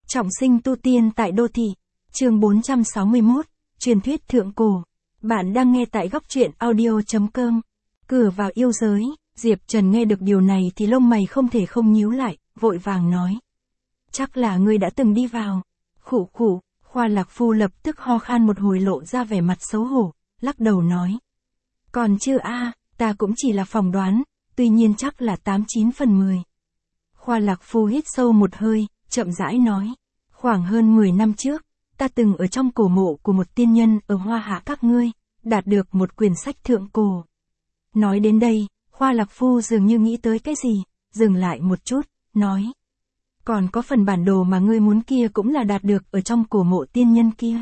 Trọng sinh tu tiên tại đô thị. Chương 461, truyền thuyết thượng cổ. Bạn đang nghe tại góc truyện audio.com. Cửa vào yêu giới, Diệp Trần nghe được điều này thì lông mày không thể không nhíu lại, vội vàng nói. Chắc là ngươi đã từng đi vào. Khụ khụ, Khoa Lạc Phu lập tức ho khan một hồi lộ ra vẻ mặt xấu hổ, lắc đầu nói. Còn chưa ta cũng chỉ là phỏng đoán, tuy nhiên chắc là 89 phần 10. Khoa Lạc Phu hít sâu một hơi, chậm rãi nói. Khoảng hơn 10 năm trước, ta từng ở trong cổ mộ của một tiên nhân ở Hoa Hạ các ngươi, đạt được một quyển sách thượng cổ. Nói đến đây, Khoa Lạc Phu dường như nghĩ tới cái gì, dừng lại một chút, nói. Còn có phần bản đồ mà ngươi muốn kia cũng là đạt được ở trong cổ mộ tiên nhân kia.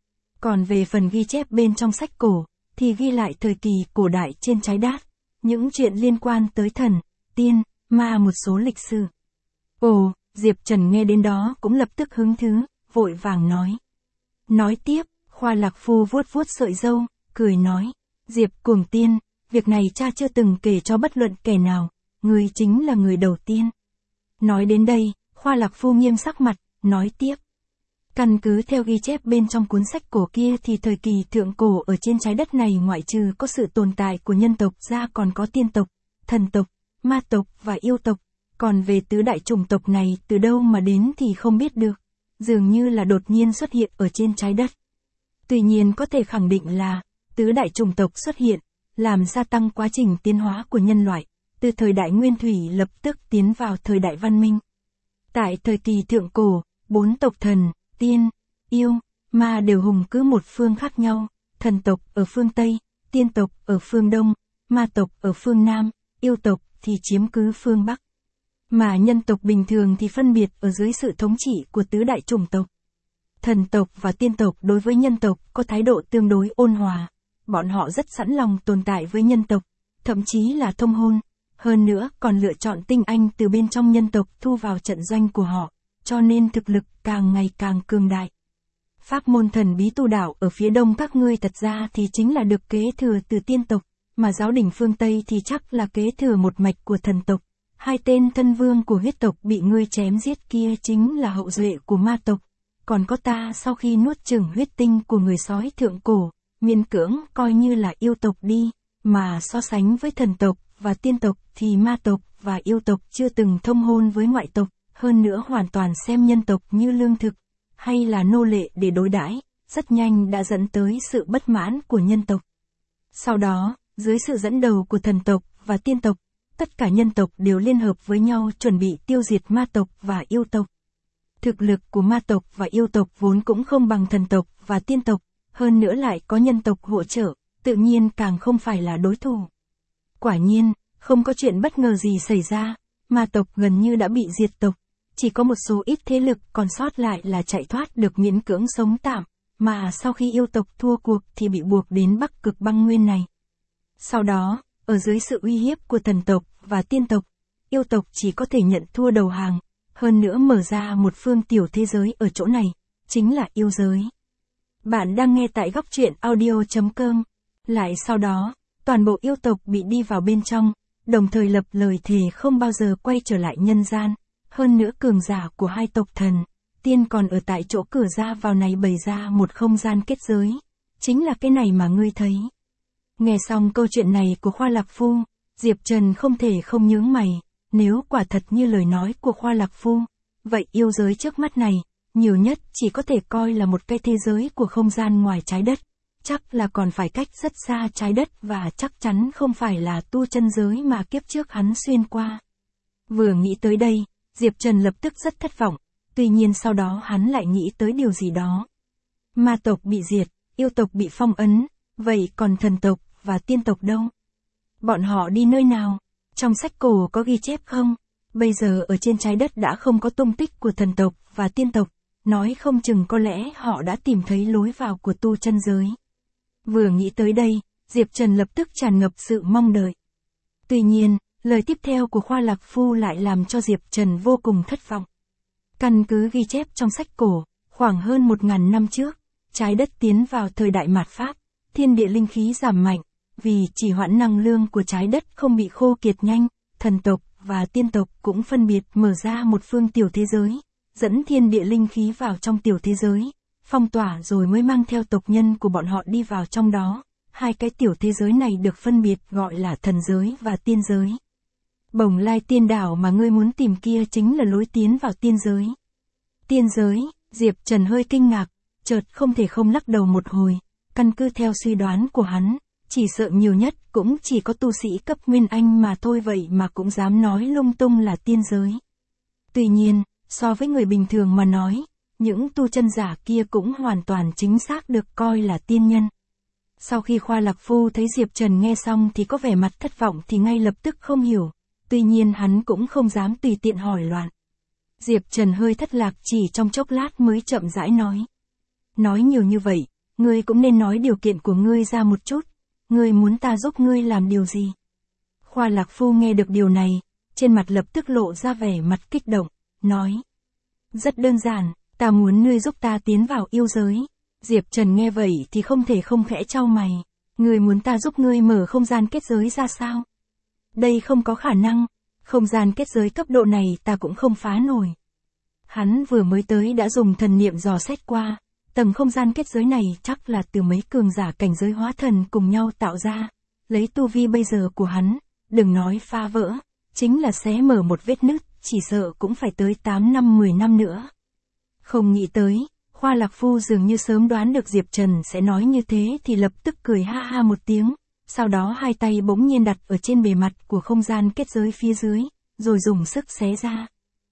Còn về phần ghi chép bên trong sách cổ, thì ghi lại thời kỳ cổ đại trên trái đất, những chuyện liên quan tới thần, tiên, ma một số lịch sử. Ồ, Diệp Trần nghe đến đó cũng lập tức hứng thú, vội vàng nói. Nói tiếp, Khoa Lạc Phu vuốt vuốt sợi râu, cười nói. Diệp Cuồng Tiên, việc này cha chưa từng kể cho bất luận kẻ nào, ngươi chính là người đầu tiên. Nói đến đây, Khoa Lạc Phu nghiêm sắc mặt, nói tiếp. Căn cứ theo ghi chép bên trong cuốn sách cổ kia thì thời kỳ thượng cổ ở trên trái đất này ngoại trừ có sự tồn tại của nhân tộc ra còn có tiên tộc, thần tộc, ma tộc và yêu tộc. Còn về tứ đại chủng tộc này từ đâu mà đến thì không biết được, dường như là đột nhiên xuất hiện ở trên trái đất. Tuy nhiên có thể khẳng định là, tứ đại chủng tộc xuất hiện, làm gia tăng quá trình tiến hóa của nhân loại, từ thời đại nguyên thủy lập tức tiến vào thời đại văn minh. Tại thời kỳ thượng cổ, 4 tộc thần, tiên, yêu, ma đều hùng cứ một phương khác nhau, thần tộc ở phương Tây, tiên tộc ở phương Đông, ma tộc ở phương Nam, yêu tộc thì chiếm cứ phương Bắc. Mà nhân tộc bình thường thì phân biệt ở dưới sự thống trị của tứ đại chủng tộc. Thần tộc và tiên tộc đối với nhân tộc có thái độ tương đối ôn hòa. Bọn họ rất sẵn lòng tồn tại với nhân tộc, thậm chí là thông hôn. Hơn nữa còn lựa chọn tinh anh từ bên trong nhân tộc thu vào trận doanh của họ, cho nên thực lực càng ngày càng cường đại. Pháp môn thần bí tu đạo ở phía đông các ngươi thật ra thì chính là được kế thừa từ tiên tộc, mà giáo đình phương Tây thì chắc là kế thừa một mạch của thần tộc. Hai tên thân vương của huyết tộc bị ngươi chém giết kia chính là hậu duệ của ma tộc. Còn có ta sau khi nuốt chửng huyết tinh của người sói thượng cổ, miễn cưỡng coi như là yêu tộc đi, mà so sánh với thần tộc và tiên tộc thì ma tộc và yêu tộc chưa từng thông hôn với ngoại tộc, hơn nữa hoàn toàn xem nhân tộc như lương thực, hay là nô lệ để đối đãi, rất nhanh đã dẫn tới sự bất mãn của nhân tộc. Sau đó, dưới sự dẫn đầu của thần tộc và tiên tộc, tất cả nhân tộc đều liên hợp với nhau chuẩn bị tiêu diệt ma tộc và yêu tộc. Thực lực của ma tộc và yêu tộc vốn cũng không bằng thần tộc và tiên tộc, hơn nữa lại có nhân tộc hỗ trợ, tự nhiên càng không phải là đối thủ. Quả nhiên, không có chuyện bất ngờ gì xảy ra, ma tộc gần như đã bị diệt tộc, chỉ có một số ít thế lực còn sót lại là chạy thoát được miễn cưỡng sống tạm, mà sau khi yêu tộc thua cuộc thì bị buộc đến Bắc Cực băng nguyên này. Sau đó, ở dưới sự uy hiếp của thần tộc và tiên tộc, yêu tộc chỉ có thể nhận thua đầu hàng, hơn nữa mở ra một phương tiểu thế giới ở chỗ này, chính là yêu giới. Bạn đang nghe tại góc truyện audio.com. Lại sau đó, toàn bộ yêu tộc bị đi vào bên trong, đồng thời lập lời thề không bao giờ quay trở lại nhân gian, hơn nữa cường giả của hai tộc thần, tiên còn ở tại chỗ cửa ra vào này bày ra một không gian kết giới, chính là cái này mà ngươi thấy. Nghe xong câu chuyện này của Khoa Lạc Phu, Diệp Trần không thể không nhướng mày, nếu quả thật như lời nói của Khoa Lạc Phu, vậy yêu giới trước mắt này, nhiều nhất chỉ có thể coi là một cái thế giới của không gian ngoài trái đất, chắc là còn phải cách rất xa trái đất và chắc chắn không phải là tu chân giới mà kiếp trước hắn xuyên qua. Vừa nghĩ tới đây, Diệp Trần lập tức rất thất vọng, tuy nhiên sau đó hắn lại nghĩ tới điều gì đó. Ma tộc bị diệt, yêu tộc bị phong ấn, vậy còn thần tộc và tiên tộc đâu? Bọn họ đi nơi nào? Trong sách cổ có ghi chép không? Bây giờ ở trên trái đất đã không có tung tích của thần tộc và tiên tộc, nói không chừng có lẽ họ đã tìm thấy lối vào của tu chân giới. Vừa nghĩ tới đây, Diệp Trần lập tức tràn ngập sự mong đợi. Tuy nhiên, lời tiếp theo của Khoa Lạc Phu lại làm cho Diệp Trần vô cùng thất vọng. Căn cứ ghi chép trong sách cổ, khoảng hơn 1000 năm trước, trái đất tiến vào thời đại mạt Pháp, thiên địa linh khí giảm mạnh, vì trì hoãn năng lượng của trái đất không bị khô kiệt nhanh, thần tộc và tiên tộc cũng phân biệt mở ra một phương tiểu thế giới, dẫn thiên địa linh khí vào trong tiểu thế giới, phong tỏa rồi mới mang theo tộc nhân của bọn họ đi vào trong đó. Hai cái tiểu thế giới này được phân biệt gọi là thần giới và tiên giới. Bồng Lai tiên đảo mà ngươi muốn tìm kia chính là lối tiến vào tiên giới. Tiên giới, Diệp Trần hơi kinh ngạc, chợt không thể không lắc đầu một hồi, căn cứ theo suy đoán của hắn, chỉ sợ nhiều nhất cũng chỉ có tu sĩ cấp Nguyên Anh mà thôi, vậy mà cũng dám nói lung tung là tiên giới. Tuy nhiên, so với người bình thường mà nói, những tu chân giả kia cũng hoàn toàn chính xác được coi là tiên nhân. Sau khi Khoa Lạc Phu thấy Diệp Trần nghe xong thì có vẻ mặt thất vọng thì ngay lập tức không hiểu, tuy nhiên hắn cũng không dám tùy tiện hỏi loạn. Diệp Trần hơi thất lạc chỉ trong chốc lát mới chậm rãi nói. Nói nhiều như vậy, ngươi cũng nên nói điều kiện của ngươi ra một chút, ngươi muốn ta giúp ngươi làm điều gì? Khoa Lạc Phu nghe được điều này, trên mặt lập tức lộ ra vẻ mặt kích động, nói. Rất đơn giản, ta muốn ngươi giúp ta tiến vào yêu giới. Diệp Trần nghe vậy thì không thể không khẽ chau mày. Ngươi muốn ta giúp ngươi mở không gian kết giới ra sao? Đây không có khả năng, không gian kết giới cấp độ này ta cũng không phá nổi. Hắn vừa mới tới đã dùng thần niệm dò xét qua, tầng không gian kết giới này chắc là từ mấy cường giả cảnh giới hóa thần cùng nhau tạo ra. Lấy tu vi bây giờ của hắn, đừng nói phá vỡ, chính là xé mở một vết nứt, chỉ sợ cũng phải tới 8 năm 10 năm nữa. Không nghĩ tới, Khoa Lạc Phu dường như sớm đoán được Diệp Trần sẽ nói như thế thì lập tức cười ha ha một tiếng, sau đó hai tay bỗng nhiên đặt ở trên bề mặt của không gian kết giới phía dưới, rồi dùng sức xé ra.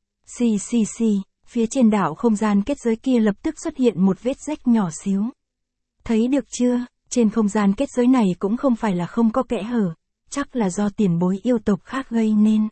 Xì xì xì, phía trên đảo không gian kết giới kia lập tức xuất hiện một vết rách nhỏ xíu. Thấy được chưa, trên không gian kết giới này cũng không phải là không có kẽ hở, chắc là do tiền bối yêu tộc khác gây nên.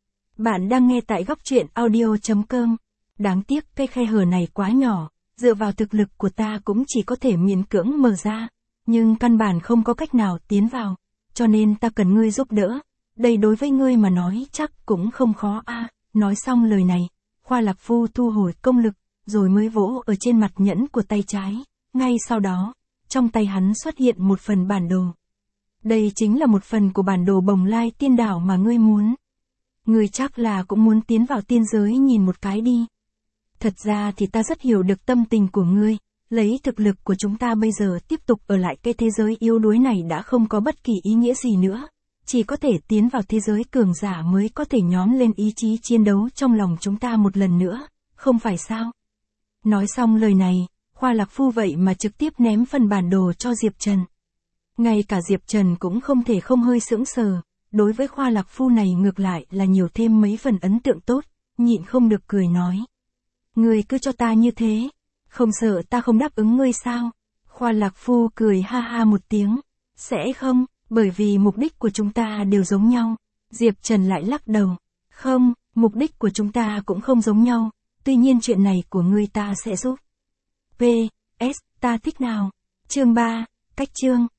Bạn đang nghe tại góc truyện audio.com. Đáng tiếc cái khe hở này quá nhỏ, dựa vào thực lực của ta cũng chỉ có thể miễn cưỡng mở ra, nhưng căn bản không có cách nào tiến vào, cho nên ta cần ngươi giúp đỡ. Đây đối với ngươi mà nói chắc cũng không khó a. Nói xong lời này, Khoa Lạc Phu thu hồi công lực, rồi mới vỗ ở trên mặt nhẫn của tay trái. Ngay sau đó, trong tay hắn xuất hiện một phần bản đồ. Đây chính là một phần của bản đồ Bồng Lai tiên đảo mà ngươi muốn. Ngươi chắc là cũng muốn tiến vào tiên giới nhìn một cái đi. Thật ra thì ta rất hiểu được tâm tình của ngươi, lấy thực lực của chúng ta bây giờ tiếp tục ở lại cái thế giới yếu đuối này đã không có bất kỳ ý nghĩa gì nữa. Chỉ có thể tiến vào thế giới cường giả mới có thể nhóm lên ý chí chiến đấu trong lòng chúng ta một lần nữa, không phải sao? Nói xong lời này, Khoa Lạc Phu vậy mà trực tiếp ném phần bản đồ cho Diệp Trần. Ngay cả Diệp Trần cũng không thể không hơi sững sờ, đối với Khoa Lạc Phu này ngược lại là nhiều thêm mấy phần ấn tượng tốt, nhịn không được cười nói. Ngươi cứ cho ta như thế, không sợ ta không đáp ứng ngươi sao? Khoa Lạc Phu cười ha ha một tiếng. Sẽ không, bởi vì mục đích của chúng ta đều giống nhau. Diệp Trần lại lắc đầu. Không, mục đích của chúng ta cũng không giống nhau, tuy nhiên chuyện này của ngươi ta sẽ giúp. P.S. Ta thích nào? Chương 3, cách chương.